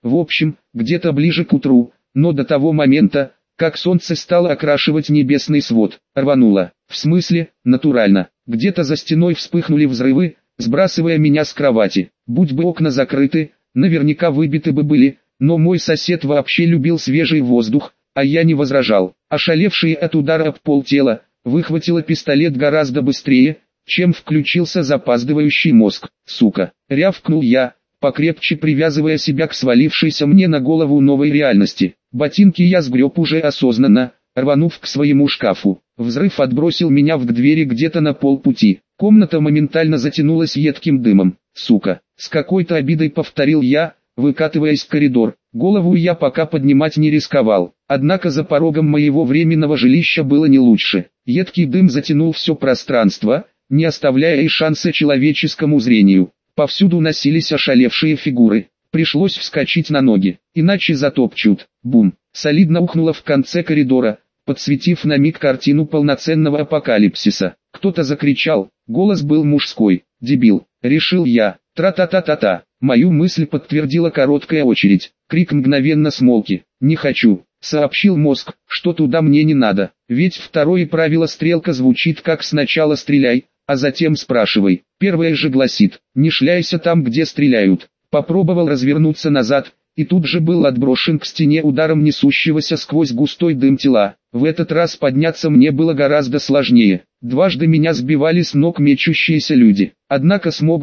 В общем, где-то ближе к утру, но до того момента, как солнце стало окрашивать небесный свод, рвануло. В смысле, натурально. Где-то за стеной вспыхнули взрывы, сбрасывая меня с кровати. Будь бы окна закрыты, наверняка выбиты бы были, но мой сосед вообще любил свежий воздух, а я не возражал. Ошалевший от удара об пол тела, выхватила пистолет гораздо быстрее, чем включился запаздывающий мозг. «Сука!» — рявкнул я, покрепче привязывая себя к свалившейся мне на голову новой реальности. Ботинки я сгреб уже осознанно, рванув к своему шкафу. Взрыв отбросил меня к двери где-то на полпути. Комната моментально затянулась едким дымом. «Сука!» — с какой-то обидой повторил я, выкатываясь в коридор. Голову я пока поднимать не рисковал. Однако за порогом моего временного жилища было не лучше. Едкий дым затянул все пространство, не оставляя и шанса человеческому зрению. Повсюду носились ошалевшие фигуры. Пришлось вскочить на ноги, иначе затопчут. Бум! Солидно ухнуло в конце коридора, подсветив на миг картину полноценного апокалипсиса. Кто-то закричал, голос был мужской. «Дебил!» — решил я. Тра-та-та-та-та. Мою мысль подтвердила короткая очередь. Крик мгновенно смолк. «Не хочу», — сообщил мозг, что туда мне не надо. Ведь второе правило стрелка звучит как «сначала стреляй, а затем спрашивай». Первое же гласит «не шляйся там, где стреляют». Попробовал развернуться назад, и тут же был отброшен к стене ударом несущегося сквозь густой дым тела. В этот раз подняться мне было гораздо сложнее. Дважды меня сбивали с ног мечущиеся люди. Однако смог,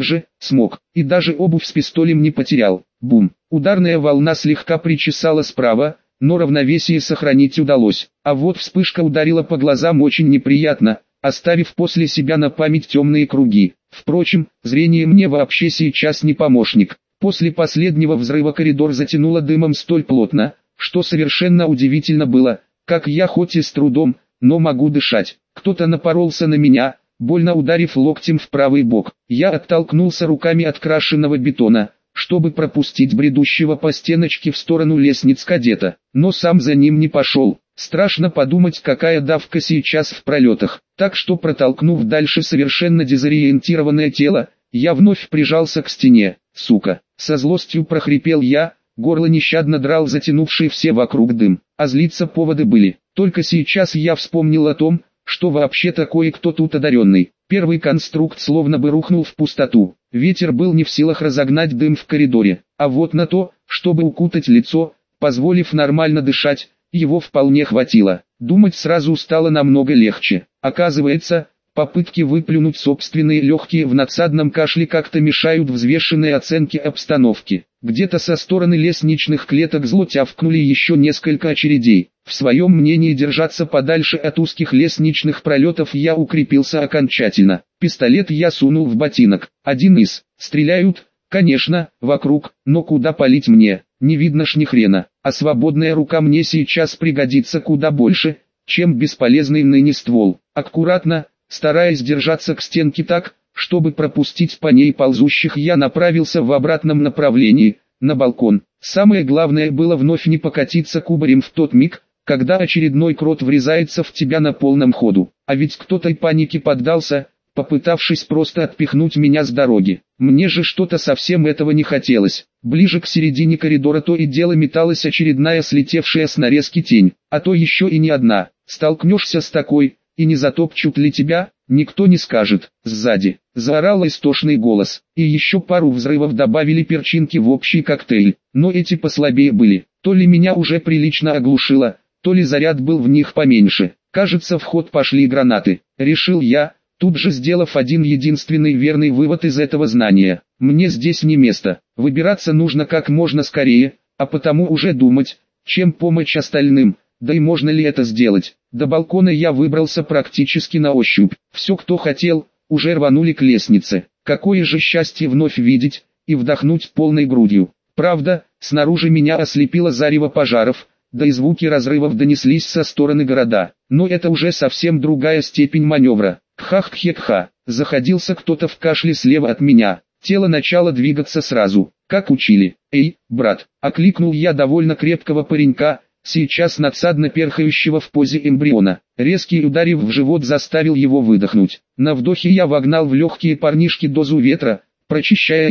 и даже обувь с пистолем не потерял. Бум! Ударная волна слегка причесала справа, но равновесие сохранить удалось. А вот вспышка ударила по глазам очень неприятно, оставив после себя на память темные круги. Впрочем, зрение мне вообще сейчас не помощник. После последнего взрыва коридор затянуло дымом столь плотно, что совершенно удивительно было, как я хоть и с трудом, но могу дышать. Кто-то напоролся на меня, больно ударив локтем в правый бок. Я оттолкнулся руками от крашенного бетона, чтобы пропустить бредущего по стеночке в сторону лестниц кадета, но сам за ним не пошел. Страшно подумать, какая давка сейчас в пролетах. Так что, протолкнув дальше совершенно дезориентированное тело, я вновь прижался к стене. «Сука!» — со злостью прохрипел я, горло нещадно драл затянувший все вокруг дым. А злиться поводы были. Только сейчас я вспомнил о том, что вообще-то кое-кто тут одаренный. Первый конструкт словно бы рухнул в пустоту. Ветер был не в силах разогнать дым в коридоре. А вот на то, чтобы укутать лицо, позволив нормально дышать, его вполне хватило. Думать сразу стало намного легче. Оказывается, попытки выплюнуть собственные легкие в надсадном кашле как-то мешают взвешенной оценке обстановки. Где-то со стороны лестничных клеток зло тявкнули еще несколько очередей. В своем мнении держаться подальше от узких лестничных пролетов я укрепился окончательно. Пистолет я сунул в ботинок. Один из. Стреляют, конечно, вокруг, но куда палить мне? Не видно ж ни хрена. А свободная рука мне сейчас пригодится куда больше, чем бесполезный ныне ствол. Аккуратно, стараясь держаться к стенке так, чтобы пропустить по ней ползущих, я направился в обратном направлении, на балкон. Самое главное было вновь не покатиться кубарем в тот миг, когда очередной крот врезается в тебя на полном ходу. А ведь кто-то и панике поддался, попытавшись просто отпихнуть меня с дороги. Мне же что-то совсем этого не хотелось. Ближе к середине коридора то и дело металась очередная слетевшая с нарезки тень, а то еще и не одна. Столкнешься с такой, и не затопчут ли тебя, никто не скажет. Сзади заорал истошный голос, и еще пару взрывов добавили перчинки в общий коктейль, но эти послабее были. То ли меня уже прилично оглушило, то ли заряд был в них поменьше. Кажется, в ход пошли гранаты, решил я, тут же сделав один единственный верный вывод из этого знания. Мне здесь не место, выбираться нужно как можно скорее, а потому уже думать, чем помочь остальным. Да и можно ли это сделать? До балкона я выбрался практически на ощупь. Все, кто хотел, уже рванули к лестнице. Какое же счастье вновь видеть и вдохнуть полной грудью. Правда, снаружи меня ослепило зарево пожаров, да и звуки разрывов донеслись со стороны города. Но это уже совсем другая степень маневра. Кха-кхе-кха. Заходился кто-то в кашле слева от меня. Тело начало двигаться сразу, как учили. «Эй, брат!» — окликнул я довольно крепкого паренька, сейчас надсадно перхающего в позе эмбриона. Резкий ударив в живот заставил его выдохнуть. На вдохе я вогнал в легкие парнишки дозу ветра, прочищая их.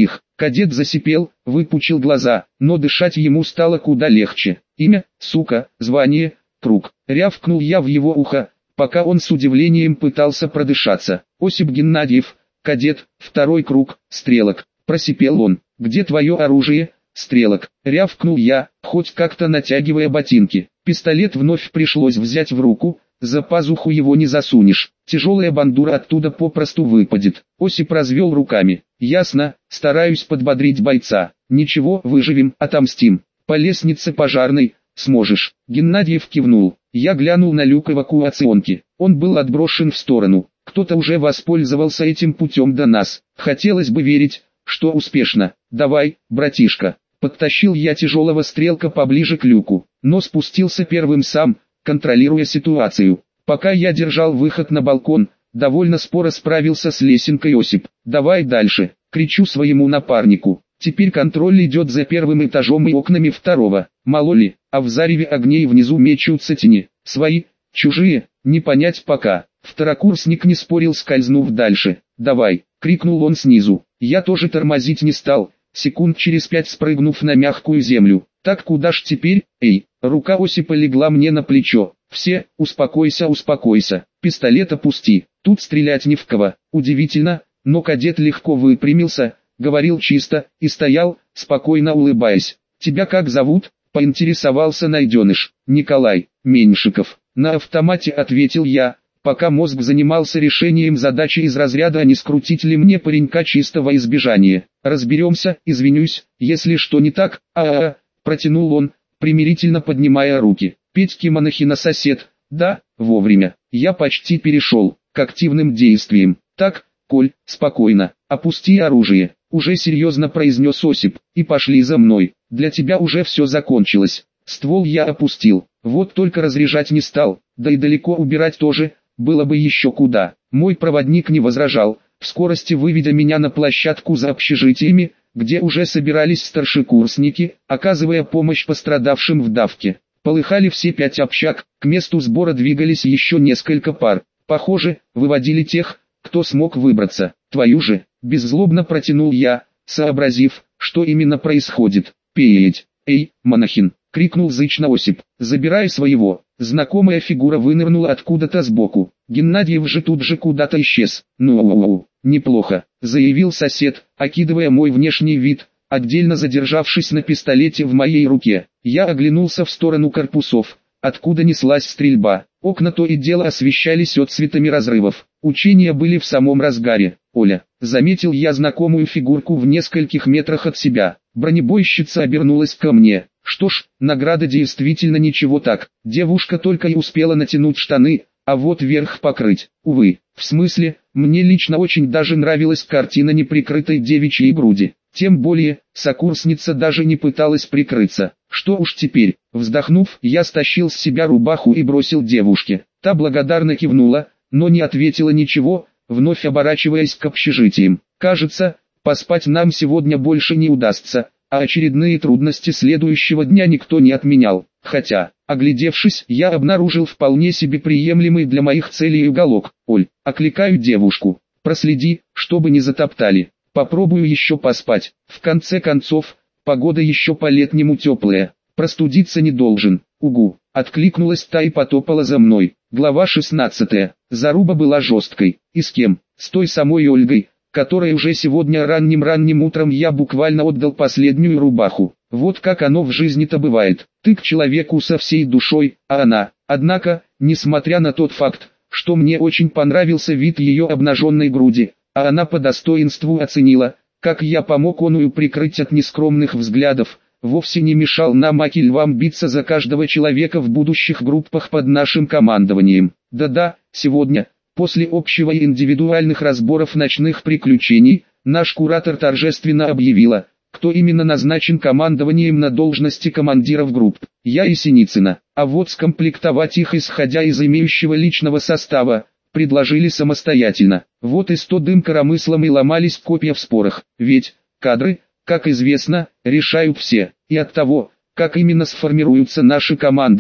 Кадет засипел, выпучил глаза, но дышать ему стало куда легче. Имя, сука, звание, круг. Рявкнул я в его ухо, пока он с удивлением пытался продышаться. Осип Геннадьев, кадет, 2 круг, стрелок. Просипел он. Где твое оружие, стрелок? Рявкнул я, хоть как-то натягивая ботинки. Пистолет вновь пришлось взять в руку, за пазуху его не засунешь. Тяжелая бандура оттуда попросту выпадет. Осип развел руками. Ясно, стараюсь подбодрить бойца. Ничего, выживем, отомстим. По лестнице пожарной, сможешь. Геннадьев кивнул. Я глянул на люк эвакуационки. Он был отброшен в сторону. Кто-то уже воспользовался этим путем до нас. Хотелось бы верить, что успешно. Давай, братишка. Подтащил я тяжелого стрелка поближе к люку, но спустился первым сам, контролируя ситуацию. Пока я держал выход на балкон, довольно споро справился с лесенкой Осип. «Давай дальше!» — кричу своему напарнику. Теперь контроль идет за первым этажом и окнами второго. Мало ли, а в зареве огней внизу мечутся тени. Свои, чужие, не понять пока. Второкурсник не спорил, скользнув дальше. «Давай!» — крикнул он снизу. Я тоже тормозить не стал, секунд через 5 спрыгнув на мягкую землю. «Так куда ж теперь, эй?» Рука Осипа легла мне на плечо. «Все, успокойся, успокойся, пистолет опусти, тут стрелять не в кого». Удивительно, но кадет легко выпрямился, говорил чисто, и стоял, спокойно улыбаясь. «Тебя как зовут?» — поинтересовался найденыш. «Николай Меньшиков». На автомате ответил я, пока мозг занимался решением задачи из разряда «а не скрутить ли мне паренька чистого избежания». «Разберемся, извинюсь, если что не так, протянул он, примирительно поднимая руки. «Петьки Монахина сосед, да, вовремя». Я почти перешел к активным действиям. «Так, Коль, спокойно, опусти оружие», — уже серьезно произнес Осип, — «и пошли за мной, для тебя уже все закончилось». Ствол я опустил, вот только разряжать не стал, да и далеко убирать тоже, было бы еще куда. Мой проводник не возражал, в скорости выведя меня на площадку за общежитиями, где уже собирались старшекурсники, оказывая помощь пострадавшим в давке. Полыхали все 5 общак, к месту сбора двигались еще несколько пар. Похоже, выводили тех, кто смог выбраться. «Твою же!» — беззлобно протянул я, сообразив, что именно происходит. «Петь! Эй, Монахин!» — крикнул зычно Осип. «Забирай своего!» Знакомая фигура вынырнула откуда-то сбоку. Геннадьев же тут же куда-то исчез. «Ну, неплохо», — заявил сосед, окидывая мой внешний вид, отдельно задержавшись на пистолете в моей руке. Я оглянулся в сторону корпусов, откуда неслась стрельба. Окна то и дело освещались отцветами разрывов. Учения были в самом разгаре. «Оля», — заметил я знакомую фигурку в нескольких метрах от себя. Бронебойщица обернулась ко мне. Что ж, награда действительно ничего так. Девушка только и успела натянуть штаны, а вот верх покрыть. Увы, в смысле, мне лично очень даже нравилась картина неприкрытой девичьей груди. Тем более, сокурсница даже не пыталась прикрыться. Что уж теперь, вздохнув, я стащил с себя рубаху и бросил девушке. Та благодарно кивнула, но не ответила ничего, вновь оборачиваясь к общежитиям. Кажется, поспать нам сегодня больше не удастся, а очередные трудности следующего дня никто не отменял. Хотя, оглядевшись, я обнаружил вполне себе приемлемый для моих целей уголок. «Оль», — окликаю девушку, — «проследи, чтобы не затоптали. Попробую еще поспать. В конце концов, погода еще по-летнему теплая. Простудиться не должен». «Угу», — откликнулась та и потопала за мной. Глава 16. Заруба была жесткой. И с кем? С той самой Ольгой, которой уже сегодня ранним утром я буквально отдал последнюю рубаху. Вот как оно в жизни-то бывает. Ты к человеку со всей душой, а она. Однако, несмотря на тот факт, что мне очень понравился вид ее обнаженной груди, а она по достоинству оценила, как я помог оную прикрыть от нескромных взглядов, вовсе не мешал нам аки львам биться за каждого человека в будущих группах под нашим командованием. Да-да, сегодня, после общего и индивидуальных разборов ночных приключений, наш куратор торжественно объявила, кто именно назначен командованием на должности командиров групп. Я и Синицына. А вот скомплектовать их исходя из имеющего личного состава, предложили самостоятельно. Вот и 100 дым коромыслом и ломались копья в спорах. Ведь, кадры, как известно, решают все. И от того, как именно сформируются наши команды,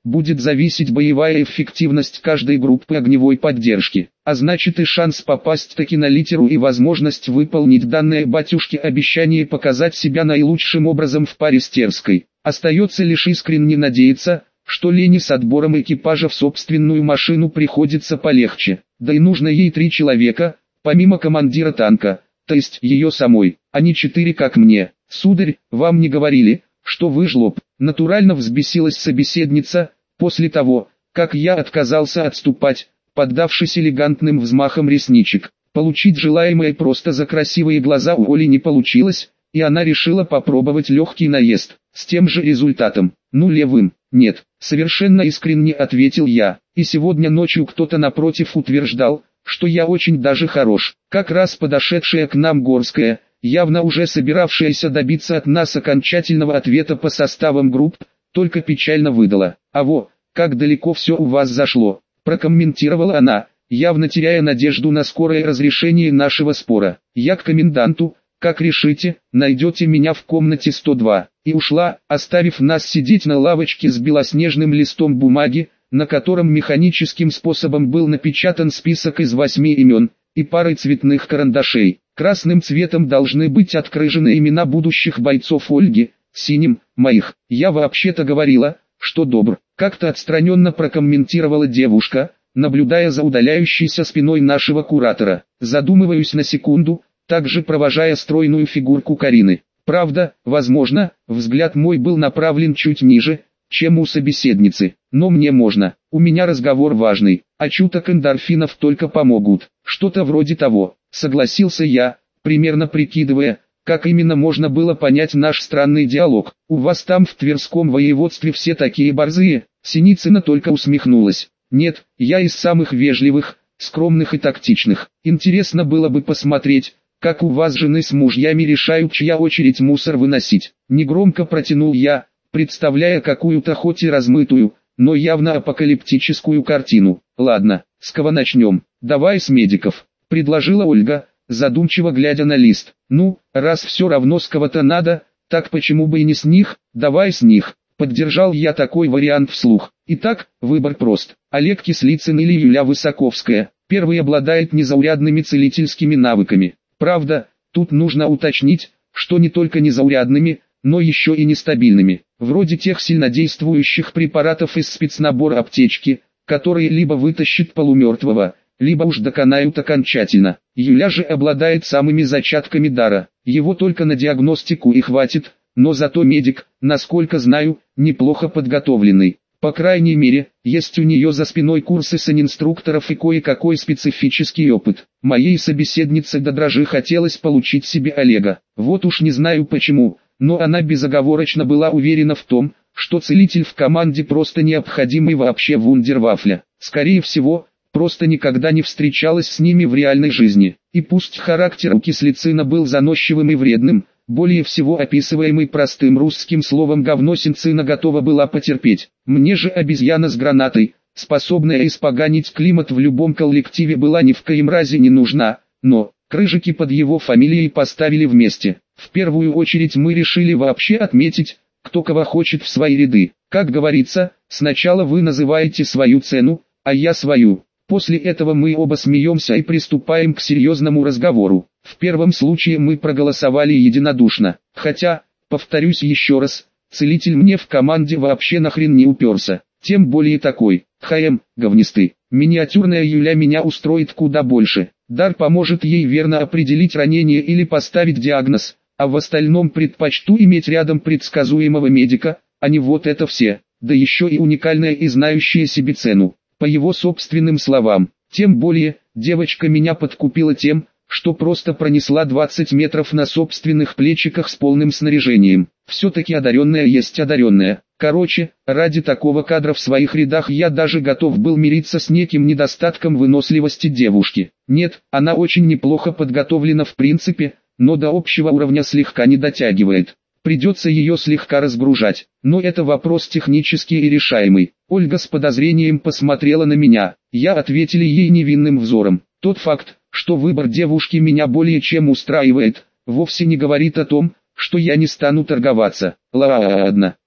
будет зависеть боевая эффективность каждой группы огневой поддержки, а значит и шанс попасть таки на литеру и возможность выполнить данное батюшке обещание показать себя наилучшим образом в паре с Терской. Остается лишь искренне надеяться, что Лене с отбором экипажа в собственную машину приходится полегче, да и нужно ей 3 человека, помимо командира танка, то есть ее самой, а не 4 как мне. Сударь, вам не говорили, что вы жлоб? Натурально взбесилась собеседница, после того, как я отказался отступать, поддавшись элегантным взмахам ресничек. Получить желаемое просто за красивые глаза у Оли не получилось, и она решила попробовать легкий наезд, с тем же результатом. Ну левым, нет, совершенно искренне ответил я, и сегодня ночью кто-то напротив утверждал, что я очень даже хорош. Как раз подошедшая к нам Горская, явно уже собиравшаяся добиться от нас окончательного ответа по составам групп, только печально выдала. «А во, как далеко все у вас зашло», прокомментировала она, явно теряя надежду на скорое разрешение нашего спора. «Я к коменданту, как решите, найдете меня в комнате 102», и ушла, оставив нас сидеть на лавочке с белоснежным листом бумаги, на котором механическим способом был напечатан список из 8 имен, и парой цветных карандашей. Красным цветом должны быть открыжены имена будущих бойцов Ольги, синим – моих. «Я вообще-то говорила, что добр», как-то отстраненно прокомментировала девушка, наблюдая за удаляющейся спиной нашего куратора. Задумываюсь на секунду, также провожая стройную фигурку Карины. Правда, возможно, взгляд мой был направлен чуть ниже, чем у собеседницы, но мне можно, у меня разговор важный, а чуток эндорфинов только помогут. Что-то вроде того, согласился я, примерно прикидывая, как именно можно было понять наш странный диалог. «У вас там в Тверском воеводстве все такие борзые?» Синицына только усмехнулась. «Нет, я из самых вежливых, скромных и тактичных. Интересно было бы посмотреть, как у вас жены с мужьями решают, чья очередь мусор выносить». Негромко протянул я, представляя какую-то хоть и размытую, но явно апокалиптическую картину. «Ладно, с кого начнем?» «Давай с медиков», — предложила Ольга, задумчиво глядя на лист. «Ну, раз все равно с кого-то надо, так почему бы и не с них, давай с них». Поддержал я такой вариант вслух. Итак, выбор прост. Олег Кислицын или Юля Высоковская. Первый обладает незаурядными целительскими навыками. Правда, тут нужно уточнить, что не только незаурядными, но еще и нестабильными. Вроде тех сильнодействующих препаратов из спецнабора аптечки, которые либо вытащат полумертвого, либо уж доконают окончательно. Юля же обладает самыми зачатками дара. Его только на диагностику и хватит, но зато медик, насколько знаю, неплохо подготовленный. По крайней мере, есть у нее за спиной курсы санинструкторов и кое-какой специфический опыт. Моей собеседнице до дрожи хотелось получить себе Олега. Вот уж не знаю почему, но она безоговорочно была уверена в том, что целитель в команде просто необходимый вообще вундервафля. Скорее всего, просто никогда не встречалась с ними в реальной жизни. И пусть характер у Кислицына был заносчивым и вредным, более всего описываемый простым русским словом говносинцина готова была потерпеть. Мне же обезьяна с гранатой, способная испоганить климат в любом коллективе, была ни в коем разе не нужна, но крыжики под его фамилией поставили вместе. В первую очередь мы решили вообще отметить, кто кого хочет в свои ряды. Как говорится, сначала вы называете свою цену, а я свою. После этого мы оба смеемся и приступаем к серьезному разговору. В первом случае мы проголосовали единодушно. Хотя, повторюсь еще раз, целитель мне в команде вообще нахрен не уперся. Тем более такой, говнистый. Миниатюрная Юля меня устроит куда больше. Дар поможет ей верно определить ранение или поставить диагноз, а в остальном предпочту иметь рядом предсказуемого медика, а не вот это все. Да еще и уникальное и знающее себе цену. По его собственным словам. Тем более, девочка меня подкупила тем, что просто пронесла 20 метров на собственных плечиках с полным снаряжением. Все-таки одаренная есть одаренная. Короче, ради такого кадра в своих рядах я даже готов был мириться с неким недостатком выносливости девушки. Нет, она очень неплохо подготовлена в принципе, но до общего уровня слегка не дотягивает. Придется ее слегка разгружать, но это вопрос технический и решаемый. Ольга с подозрением посмотрела на меня, я ответил ей невинным взором. Тот факт, что выбор девушки меня более чем устраивает, вовсе не говорит о том, что я не стану торговаться. Ладно,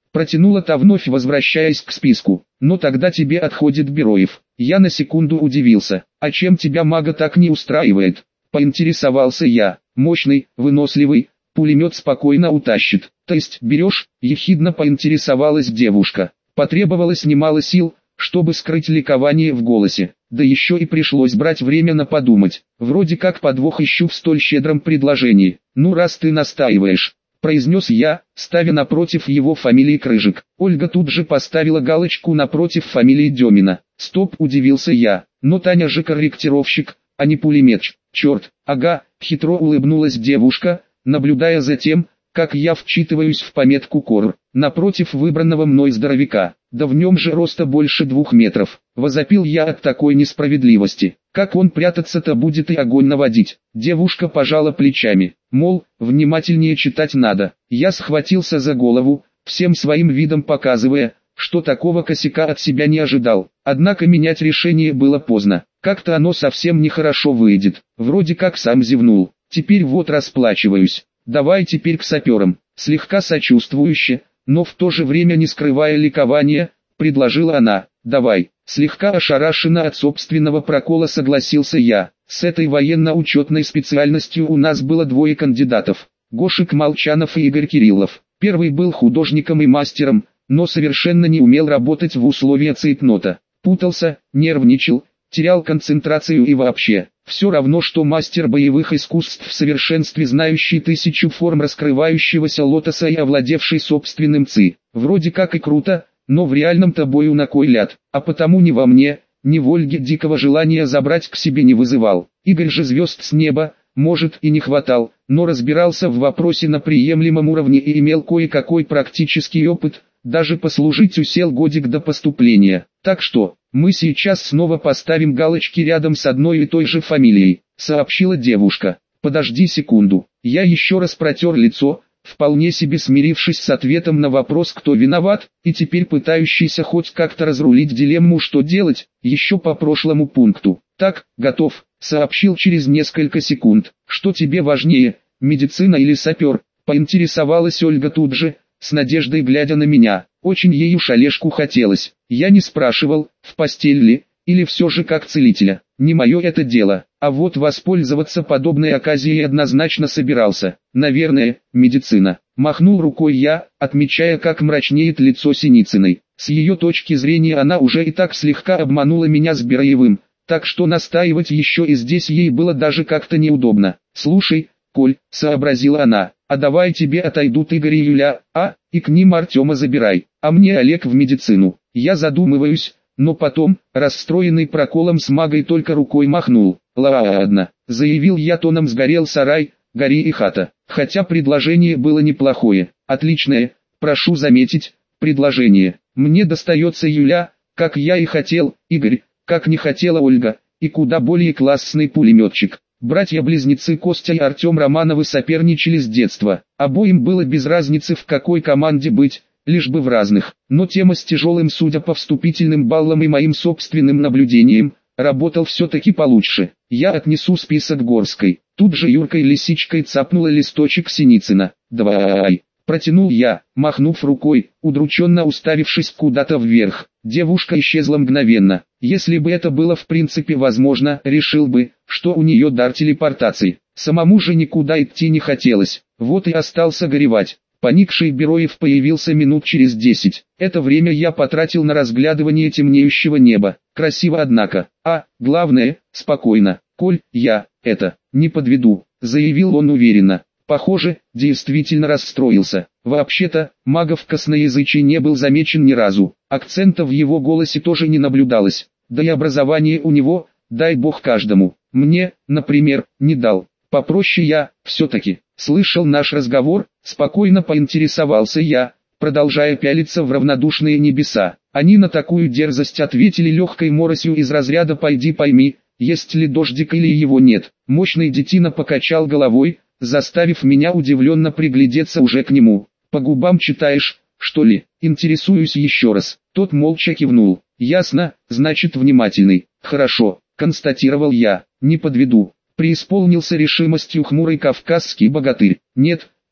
Протянула та, вновь возвращаясь к списку. Но тогда тебе отходит Бероев. Я на секунду удивился. А чем тебя мага так не устраивает? Поинтересовался я. Мощный, выносливый, пулемет спокойно утащит. То есть берешь? Ехидно поинтересовалась девушка. Потребовалось немало сил, чтобы скрыть ликование в голосе. Да еще и пришлось брать время на подумать. Вроде как подвох ищу в столь щедром предложении. Ну раз ты настаиваешь, произнес я, ставя напротив его фамилии Крыжик. Ольга тут же поставила галочку напротив фамилии Демина. Стоп, удивился я, но Таня же корректировщик, а не пулеметч. Черт, ага, хитро улыбнулась девушка, наблюдая за тем, как я вчитываюсь в пометку КОР, напротив выбранного мной здоровяка. Да в нем же роста больше 2 метров. Возопил я от такой несправедливости. Как он прятаться-то будет и огонь наводить? Девушка пожала плечами, мол, внимательнее читать надо. Я схватился за голову, всем своим видом показывая, что такого косяка от себя не ожидал. Однако менять решение было поздно. Как-то оно совсем нехорошо выйдет. Вроде как сам зевнул. Теперь вот расплачиваюсь. Давай теперь к саперам. Слегка сочувствующе, но в то же время не скрывая ликования, предложила она. Давай. Слегка ошарашенно от собственного прокола согласился я. С этой военно-учетной специальностью у нас было 2 кандидатов. Гошек Молчанов и Игорь Кириллов. Первый был художником и мастером, но совершенно не умел работать в условиях цейтнота. Путался, нервничал, терял концентрацию и вообще. Все равно, что мастер боевых искусств в совершенстве, знающий 1000 форм раскрывающегося лотоса и овладевший собственным ци. Вроде как и круто, но в реальном-то бою на кой ляд, а потому ни во мне, ни в Ольге дикого желания забрать к себе не вызывал. Игорь же звезд с неба, может, и не хватал, но разбирался в вопросе на приемлемом уровне и имел кое-какой практический опыт, даже послужить усел годик до поступления. Так что, мы сейчас снова поставим галочки рядом с одной и той же фамилией, сообщила девушка. Подожди секунду. Я еще раз протер лицо, вполне себе смирившись с ответом на вопрос, кто виноват, и теперь пытающийся хоть как-то разрулить дилемму, что делать, еще по прошлому пункту. Так, готов, сообщил через несколько секунд. Что тебе важнее, медицина или сапер? Поинтересовалась Ольга тут же, с надеждой глядя на меня. Очень ей уж Олежку хотелось. Я не спрашивал, в постель ли, или все же как целителя. Не мое это дело, а вот воспользоваться подобной оказией однозначно собирался. Наверное, медицина. Махнул рукой я, отмечая, как мрачнеет лицо Синицыной. С ее точки зрения она уже и так слегка обманула меня с Бероевым, так что настаивать еще и здесь ей было даже как-то неудобно. Слушай, Коль, сообразила она, а давай тебе отойдут Игорь и Юля, и к ним Артема забирай, а мне Олег в медицину. Я задумываюсь, но потом, расстроенный проколом с магой, только рукой махнул. Ладно, заявил я тоном, сгорел сарай, гори и хата. Хотя предложение было неплохое, отличное, прошу заметить, предложение. Мне достается Юля, как я и хотел, Игорь, как не хотела Ольга, и куда более классный пулеметчик. Братья-близнецы Костя и Артем Романовы соперничали с детства. Обоим было без разницы, в какой команде быть, лишь бы в разных. Но тема с тяжелым, судя по вступительным баллам и моим собственным наблюдениям, работал все-таки получше. Я отнесу список Горской. Тут же Юркой лисичкой цапнула листочек Синицына. Давай. Протянул я, махнув рукой, удрученно уставившись куда-то вверх. Девушка исчезла мгновенно. Если бы это было в принципе возможно, решил бы, что у нее дар телепортации. Самому же никуда идти не хотелось, вот и остался горевать. Поникший Бероев появился минут через 10. Это время я потратил на разглядывание темнеющего неба. Красиво, однако. Главное, спокойно. Коль, я, не подведу, заявил он уверенно. Похоже, действительно расстроился. Вообще-то, мага в косноязычии не был замечен ни разу. Акцента в его голосе тоже не наблюдалось. Да и образование у него, дай бог каждому. Мне, например, не дал. Попроще я, все-таки, слышал наш разговор, спокойно поинтересовался я, продолжая пялиться в равнодушные небеса. Они на такую дерзость ответили легкой моросью из разряда «пойди пойми, есть ли дождик или его нет». Мощный детина покачал головой, заставив меня удивленно приглядеться уже к нему. «По губам читаешь, что ли?» Интересуюсь еще раз. Тот молча кивнул. «Ясно, значит внимательный». «Хорошо», констатировал я. «Не подведу». Преисполнился решимостью хмурый кавказский богатырь. «Нет,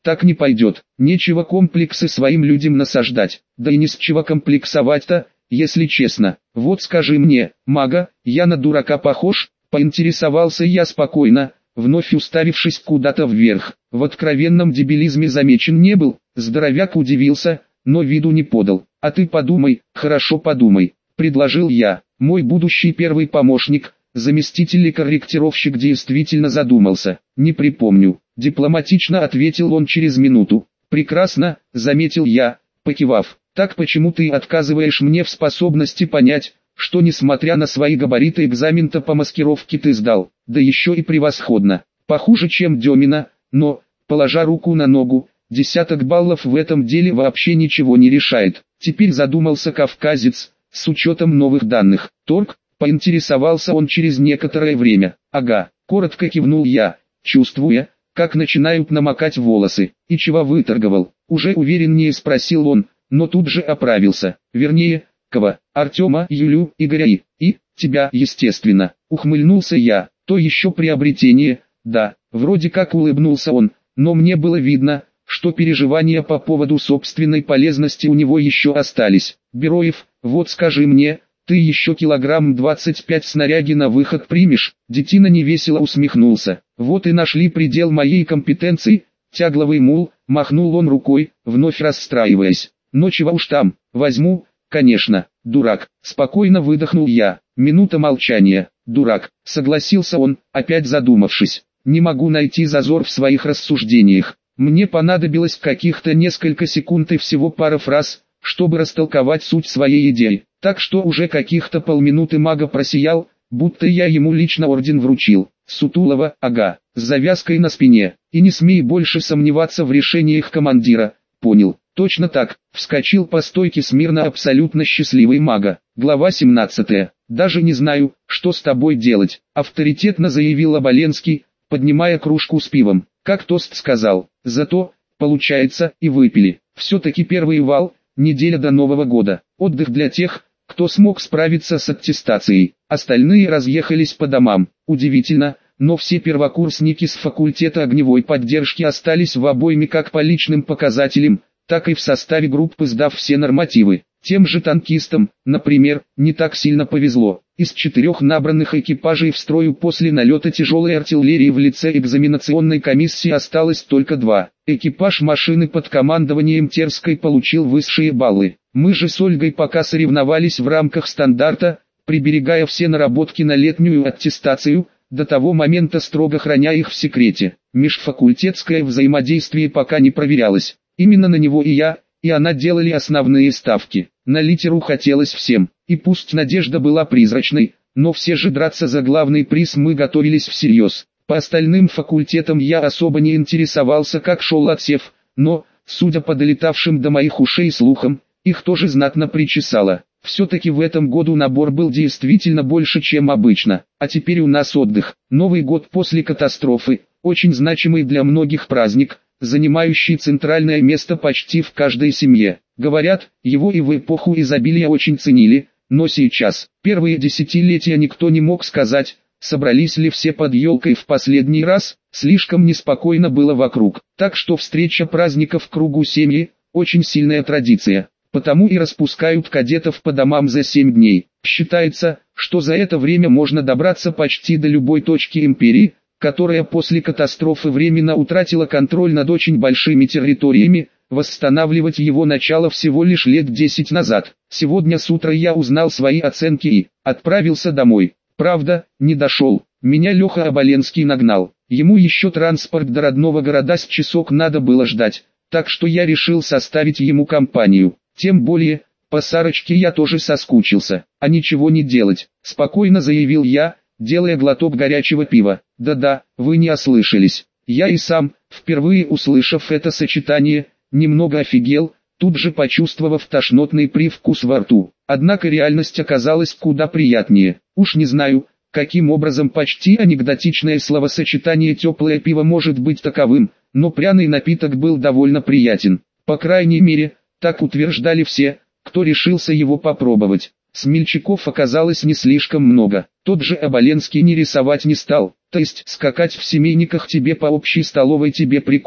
Так не пойдет, нечего комплексы своим людям насаждать, да и не с чего комплексовать-то, если честно. Вот скажи мне, мага, я на дурака похож? Поинтересовался я спокойно, вновь уставившись куда-то вверх. В откровенном дебилизме замечен не был, здоровяк удивился, но виду не подал. А ты подумай, хорошо подумай, предложил я. Мой будущий первый помощник, заместитель и корректировщик действительно задумался. Не припомню, дипломатично ответил он через минуту. Прекрасно, заметил я, покивав. Так почему ты отказываешь мне в способности понять, что несмотря на свои габариты экзамен-то по маскировке ты сдал, да еще и превосходно, похуже чем Демина, но, положа руку на ногу, 10 баллов в этом деле вообще ничего не решает. Теперь задумался кавказец, с учетом новых данных. Торг, поинтересовался он через некоторое время. Ага, коротко кивнул я, чувствуя, как начинают намокать волосы. И чего выторговал? Уже увереннее спросил он, но тут же оправился. Вернее, кого? Артема, Юлю, Игоря и тебя, естественно. Ухмыльнулся я. То еще приобретение, да, вроде как улыбнулся он, но мне было видно, что переживания по поводу собственной полезности у него еще остались. Бероев, вот скажи мне, ты еще килограмм 25 снаряги на выход примешь? Детина невесело усмехнулся. Вот и нашли предел моей компетенции, тягловый мул, махнул он рукой, вновь расстраиваясь. Но чего уж там, возьму, конечно, дурак, спокойно выдохнул я. Минута молчания. Дурак, согласился он, опять задумавшись. Не могу найти зазор в своих рассуждениях. Мне понадобилось каких-то несколько секунд и всего пара фраз, чтобы растолковать суть своей идеи. Так что уже каких-то полминуты мага просиял, будто я ему лично орден вручил. Сутулова, ага, с завязкой на спине. И не смей больше сомневаться в решениях командира. Понял, точно так. Вскочил по стойке смирно абсолютно счастливый мага. Глава 17. Даже не знаю, что с тобой делать, авторитетно заявил Оболенский, поднимая кружку с пивом. Как тост сказал, зато, получается, и выпили. Все-таки первый вал, неделя до Нового года. Отдых для тех, кто смог справиться с аттестацией. Остальные разъехались по домам. Удивительно, но все первокурсники с факультета огневой поддержки остались в обойме как по личным показателям, так и в составе группы, сдав все нормативы. Тем же танкистам, например, не так сильно повезло. Из 4 набранных экипажей в строю после налета тяжелой артиллерии в лице экзаменационной комиссии осталось только 2. Экипаж машины под командованием Терской получил высшие баллы. Мы же с Ольгой пока соревновались в рамках стандарта, приберегая все наработки на летнюю аттестацию, до того момента строго храня их в секрете. Межфакультетское взаимодействие пока не проверялось. Именно на него и она делали основные ставки. На литеру хотелось всем, и пусть надежда была призрачной, но все же драться за главный приз мы готовились всерьез. По остальным факультетам я особо не интересовался, как шел отсев, но, судя по долетавшим до моих ушей слухам, их тоже знатно причесало. Все-таки в этом году набор был действительно больше, чем обычно, а теперь у нас отдых. Новый год после катастрофы, очень значимый для многих праздник, занимающий центральное место почти в каждой семье. Говорят, его и в эпоху изобилия очень ценили, но сейчас, первые десятилетия никто не мог сказать, собрались ли все под елкой в последний раз, слишком неспокойно было вокруг. Так что встреча праздников в кругу семьи – очень сильная традиция. Потому и распускают кадетов по домам за 7 дней. Считается, что за это время можно добраться почти до любой точки империи, которая после катастрофы временно утратила контроль над очень большими территориями, восстанавливать его начало всего лишь лет 10 назад. Сегодня с утра я узнал свои оценки и отправился домой. Правда, не дошел. Меня Леха Оболенский нагнал. Ему еще транспорт до родного города с часок надо было ждать, так что я решил составить ему компанию. Тем более, по Сарочке я тоже соскучился. А ничего не делать, спокойно заявил я, делая глоток горячего пива. Да-да, вы не ослышались. Я и сам, впервые услышав это сочетание, немного офигел, тут же почувствовав тошнотный привкус во рту. Однако реальность оказалась куда приятнее. Уж не знаю, каким образом почти анекдотичное словосочетание «теплое пиво» может быть таковым, но пряный напиток был довольно приятен. По крайней мере, так утверждали все, кто решился его попробовать. Смельчаков оказалось не слишком много. Тот же Оболенский не рисовать не стал. То есть скакать в семейниках тебе по общей столовой тебе прикольно,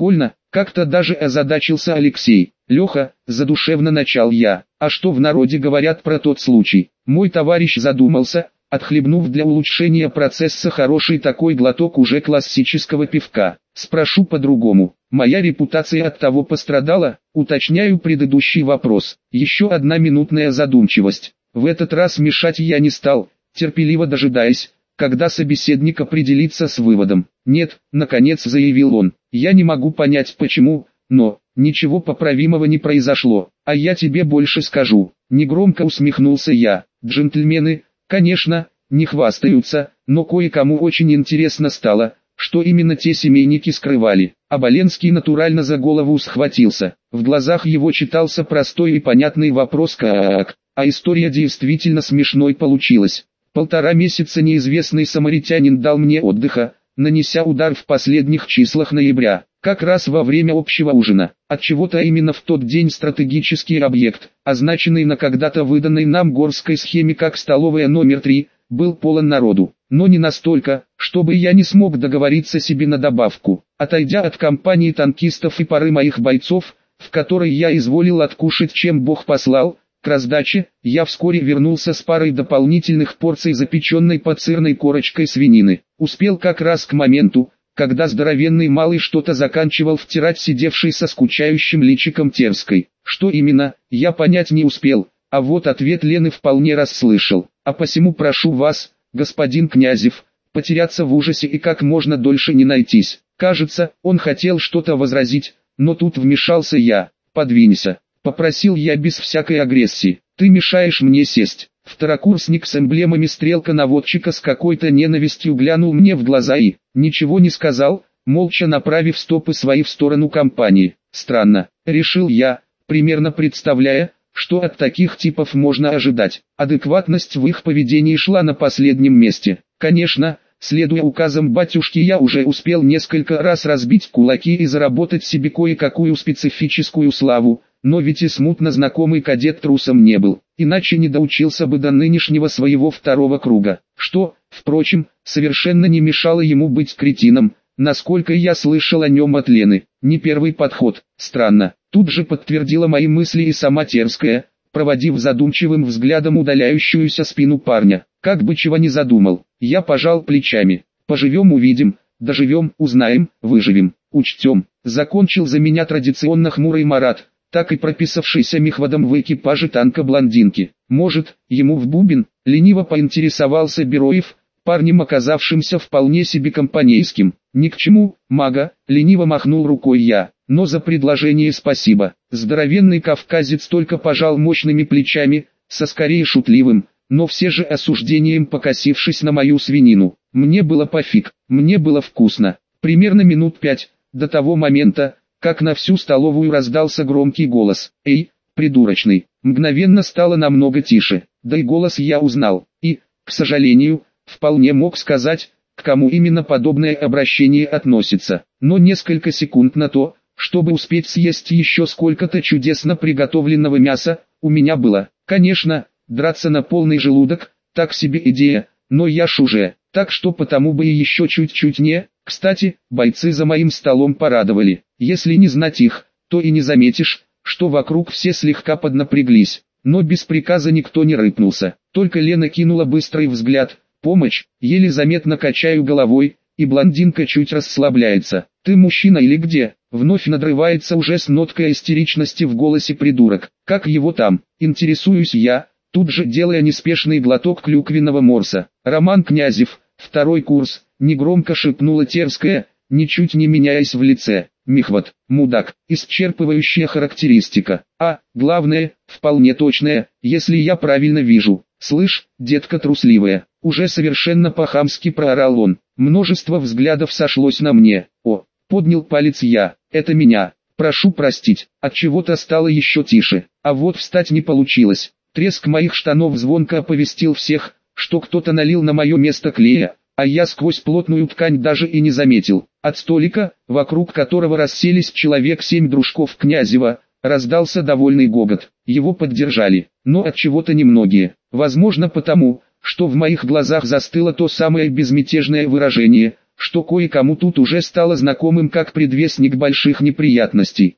Как-то даже озадачился Алексей. Леха, задушевно начал я, а что в народе говорят про тот случай? Мой товарищ задумался, отхлебнув для улучшения процесса хороший такой глоток уже классического пивка. Спрошу по-другому. Моя репутация от того пострадала? Уточняю предыдущий вопрос. Еще одна минутная задумчивость. В этот раз мешать я не стал, терпеливо дожидаясь, когда собеседник определится с выводом. «Нет», — наконец заявил он, — «я не могу понять почему, но ничего поправимого не произошло, а я тебе больше скажу». Негромко усмехнулся я. Джентльмены, конечно, не хвастаются, но кое-кому очень интересно стало, что именно те семейники скрывали. Оболенский натурально за голову схватился. В глазах его читался простой и понятный вопрос «как?», а история действительно смешной получилась. 1,5 месяца неизвестный самаритянин дал мне отдыха, нанеся удар в последних числах ноября, как раз во время общего ужина. Отчего-то именно в тот день стратегический объект, означенный на когда-то выданной нам горской схеме как столовая номер 3, был полон народу. Но не настолько, чтобы я не смог договориться себе на добавку. Отойдя от компании танкистов и пары моих бойцов, в которой я изволил откушать чем Бог послал, к раздаче, я вскоре вернулся с парой дополнительных порций запеченной под сырной корочкой свинины. Успел как раз к моменту, когда здоровенный малый что-то заканчивал втирать сидевший со скучающим личиком Терской. Что именно, я понять не успел, а вот ответ Лены вполне расслышал. А посему прошу вас, господин Князев, потеряться в ужасе и как можно дольше не найтись. Кажется, он хотел что-то возразить, но тут вмешался я. «Подвинься», — попросил я без всякой агрессии. «Ты мешаешь мне сесть». Второкурсник с эмблемами стрелка-наводчика с какой-то ненавистью глянул мне в глаза и ничего не сказал, молча направив стопы свои в сторону компании. Странно, решил я, примерно представляя, что от таких типов можно ожидать. Адекватность в их поведении шла на последнем месте. Конечно, следуя указам батюшки, я уже успел несколько раз разбить кулаки и заработать себе кое-какую специфическую славу, но ведь и смутно знакомый кадет трусом не был, иначе не доучился бы до нынешнего своего второго круга, что, впрочем, совершенно не мешало ему быть кретином, насколько я слышал о нем от Лены. Не первый подход, странно, тут же подтвердила мои мысли и сама Терская, проводив задумчивым взглядом удаляющуюся спину парня. Как бы чего ни задумал, я пожал плечами. Поживем увидим, доживем узнаем, выживем, учтем. Закончил за меня традиционно хмурый Марат, так и прописавшийся мехводом в экипаже танка блондинки. Может, ему в бубен, лениво поинтересовался Бероев, парнем оказавшимся вполне себе компанейским. Ни к чему, мага, лениво махнул рукой я, но за предложение спасибо. Здоровенный кавказец только пожал мощными плечами, со скорее шутливым, но все же осуждением покосившись на мою свинину. Мне было пофиг, мне было вкусно. Примерно минут 5, до того момента, как на всю столовую раздался громкий голос. «Эй, придурочный!» Мгновенно стало намного тише, да и голос я узнал, и, к сожалению, вполне мог сказать, к кому именно подобное обращение относится. Но несколько секунд на то, чтобы успеть съесть еще сколько-то чудесно приготовленного мяса, у меня было. Конечно, драться на полный желудок, так себе идея, но я ж уже, так что потому бы и еще чуть-чуть не. Кстати, бойцы за моим столом порадовали. Если не знать их, то и не заметишь, что вокруг все слегка поднапряглись. Но без приказа никто не рыпнулся. Только Лена кинула быстрый взгляд. «Помощь», еле заметно качаю головой, и блондинка чуть расслабляется. «Ты мужчина или где?» Вновь надрывается уже с ноткой истеричности в голосе придурок. «Как его там?» Интересуюсь я, тут же делая неспешный глоток клюквенного морса. «Роман Князев, 2 курс», негромко шепнула Терская, ничуть не меняясь в лице. «Мехвод, мудак», исчерпывающая характеристика. А, главное, вполне точная, если я правильно вижу. «Слышь, детка трусливая», уже совершенно по-хамски проорал он. Множество взглядов сошлось на мне. «О», поднял палец я, «это меня, прошу простить». От чего-то стало еще тише, а вот встать не получилось. Треск моих штанов звонко оповестил всех, что кто-то налил на мое место клея, а я сквозь плотную ткань даже и не заметил. От столика, вокруг которого расселись человек 7 дружков Князева, раздался довольный гогот. Его поддержали, но от чего-то немногие. Возможно потому, что в моих глазах застыло то самое безмятежное выражение, что кое-кому тут уже стало знакомым как предвестник больших неприятностей.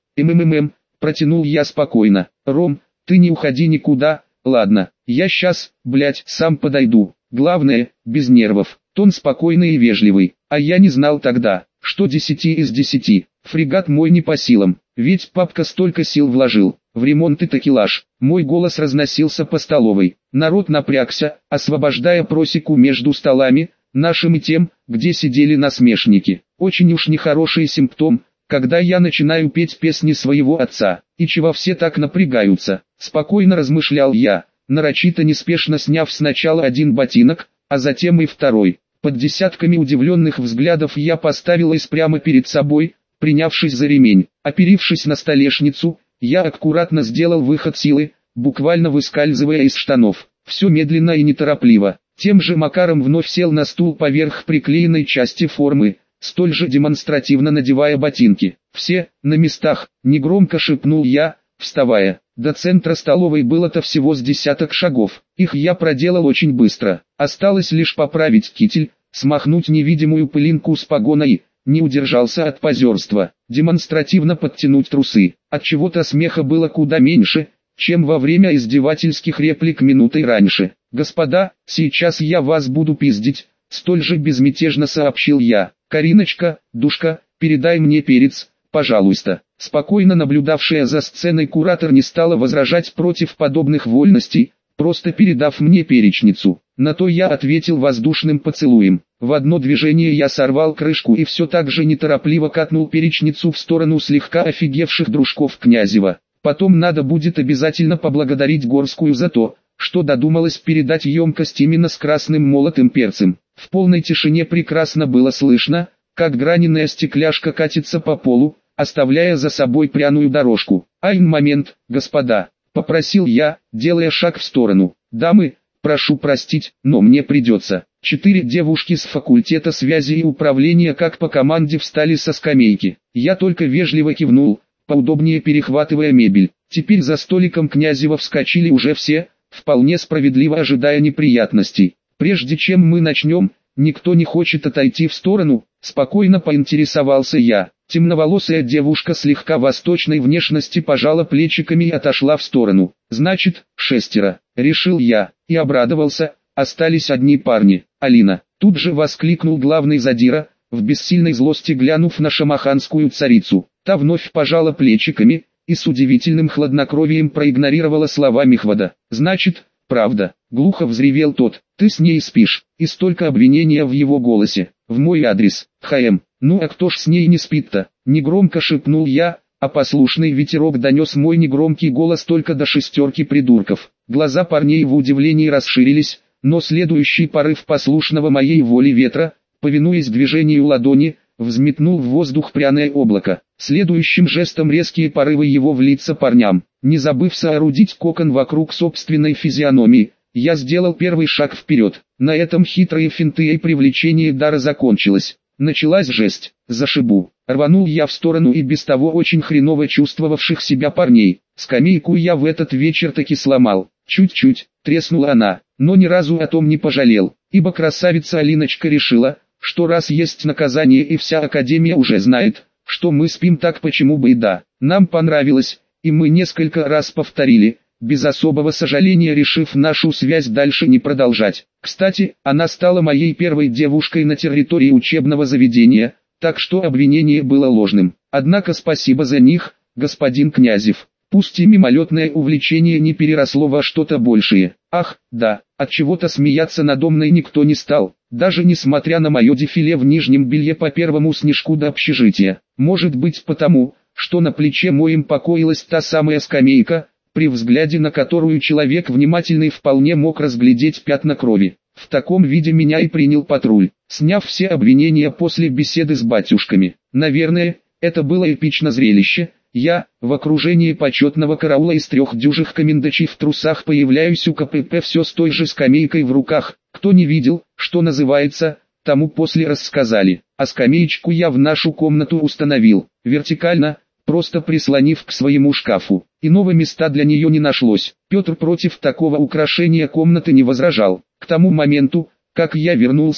Протянул я спокойно. Ром, ты не уходи никуда, ладно, я сейчас, сам подойду. Главное, без нервов. Тон спокойный и вежливый. А я не знал тогда, что 10 из 10. Фрегат мой не по силам, ведь папка столько сил вложил в ремонт и такелаж. Мой голос разносился по столовой. Народ напрягся, освобождая просеку между столами, нашим и тем, где сидели насмешники. Очень уж нехороший симптом, когда я начинаю петь песни своего отца. И чего все так напрягаются? Спокойно размышлял я, нарочито неспешно сняв сначала один ботинок, а затем и второй. Под десятками удивленных взглядов я поставил их прямо перед собой, принявшись за ремень. Оперившись на столешницу, я аккуратно сделал выход силы, буквально выскальзывая из штанов. Все медленно и неторопливо. Тем же макаром вновь сел на стул поверх приклеенной части формы, столь же демонстративно надевая ботинки. «Все на местах», — негромко шепнул я, вставая. До центра столовой было-то всего с десяток шагов. Их я проделал очень быстро. Осталось лишь поправить китель, смахнуть невидимую пылинку с погона и, не удержался от позерства, демонстративно подтянуть трусы. Отчего-то смеха было куда меньше, чем во время издевательских реплик минутой раньше. «Господа, сейчас я вас буду пиздить», — столь же безмятежно сообщил я. «Кариночка, душка, передай мне перец, пожалуйста». Спокойно наблюдавшая за сценой куратор не стала возражать против подобных вольностей, просто передав мне перечницу. На то я ответил воздушным поцелуем. В одно движение я сорвал крышку и все так же неторопливо катнул перечницу в сторону слегка офигевших дружков Князева. Потом надо будет обязательно поблагодарить Горскую за то, что додумалась передать емкость именно с красным молотым перцем. В полной тишине прекрасно было слышно, как граненая стекляшка катится по полу, оставляя за собой пряную дорожку. «Айн момент, господа», — попросил я, делая шаг в сторону. «Дамы, прошу простить, но мне придется». 4 девушки с факультета связи и управления как по команде встали со скамейки. Я только вежливо кивнул, поудобнее перехватывая мебель. Теперь за столиком Князева вскочили уже все, вполне справедливо ожидая неприятностей. «Прежде чем мы начнем, никто не хочет отойти в сторону?» — спокойно поинтересовался я. Темноволосая девушка слегка восточной внешности пожала плечиками и отошла в сторону. «Значит, 6, решил я, и обрадовался, остались одни парни. «Алина!» — тут же воскликнул главный задира, в бессильной злости глянув на шамаханскую царицу. Та вновь пожала плечиками и с удивительным хладнокровием проигнорировала слова Михвода. «Значит, правда!» — глухо взревел тот. «Ты с ней спишь?» И столько обвинения в его голосе. В мой адрес. «Ну а кто ж с ней не спит-то?» — негромко шепнул я, а послушный ветерок донес мой негромкий голос только до 6 придурков. Глаза парней в удивлении расширились, но следующий порыв послушного моей воле ветра, повинуясь движению ладони, взметнул в воздух пряное облако. Следующим жестом резкие порывы его в лица парням. Не забыв соорудить кокон вокруг собственной физиономии, я сделал первый шаг вперед. На этом хитрые финты и привлечение дара закончилось. Началась жесть. «Зашибу». Рванул я в сторону и без того очень хреново чувствовавших себя парней. Скамейку я в этот вечер таки сломал. Чуть-чуть, треснула она, но ни разу о том не пожалел, ибо красавица Алиночка решила, что раз есть наказание и вся академия уже знает, что мы спим, так почему бы и да. Нам понравилось, и мы несколько раз повторили, без особого сожаления решив нашу связь дальше не продолжать. Кстати, она стала моей первой девушкой на территории учебного заведения, так что обвинение было ложным. Однако спасибо за них, господин Князев. Пусть и мимолетное увлечение не переросло во что-то большее. Ах, да, от чего-то смеяться надо мной никто не стал, даже несмотря на мое дефиле в нижнем белье по первому снежку до общежития. Может быть потому, что на плече моем покоилась та самая скамейка, при взгляде на которую человек внимательный вполне мог разглядеть пятна крови. В таком виде меня и принял патруль, сняв все обвинения после беседы с батюшками. Наверное, это было эпично зрелище. Я, в окружении почетного караула из 3 дюжих комендачей в трусах, появляюсь у КПП все с той же скамейкой в руках. Кто не видел, что называется, тому после рассказали. А скамеечку я в нашу комнату установил, вертикально, просто прислонив к своему шкафу. Иного места для нее не нашлось. Петр против такого украшения комнаты не возражал. К тому моменту, как я вернулся,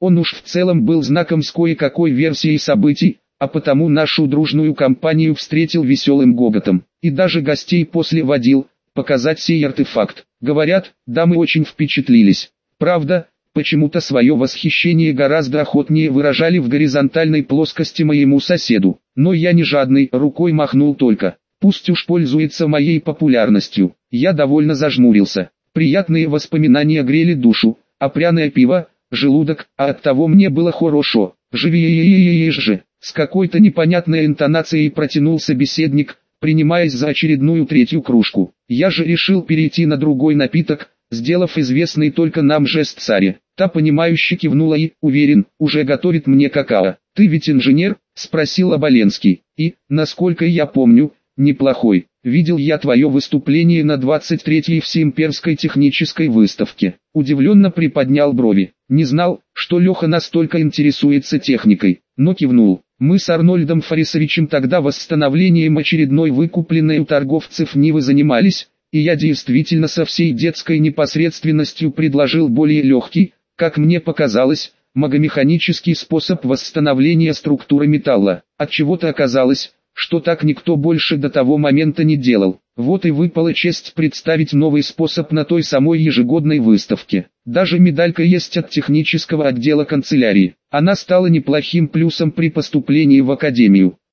Он уж в целом был знаком с кое-какой версией событий, а потому нашу дружную компанию встретил веселым гоготом. И даже гостей после водил показать сей артефакт. Говорят, дамы очень впечатлились. Правда, почему-то свое восхищение гораздо охотнее выражали в горизонтальной плоскости моему соседу. Но я не жадный, рукой махнул только. Пусть уж пользуется моей популярностью. Я довольно зажмурился. Приятные воспоминания грели душу, а пряное пиво – желудок, а оттого мне было хорошо. Живи же, с какой-то непонятной интонацией протянул собеседник, принимаясь за очередную третью кружку. Я же решил перейти на другой напиток, сделав известный только нам жест Саре. Та понимающе кивнула и, уверен, уже готовит мне какао. «Ты ведь инженер?» – спросил Оболенский. «И, насколько я помню, неплохой. Видел я твое выступление на 23-й Всеимперской технической выставке». Удивленно приподнял брови. Не знал, что Леха настолько интересуется техникой, но кивнул. Мы с Арнольдом Фарисовичем тогда восстановлением очередной выкупленной у торговцев Нивы занимались, и я действительно со всей детской непосредственностью предложил более легкий, как мне показалось, магомеханический способ восстановления структуры металла. Отчего-то оказалось, что так никто больше до того момента не делал. Вот и выпала честь представить новый способ на той самой ежегодной выставке. Даже медалька есть от технического отдела канцелярии. Она стала неплохим плюсом при поступлении в академию.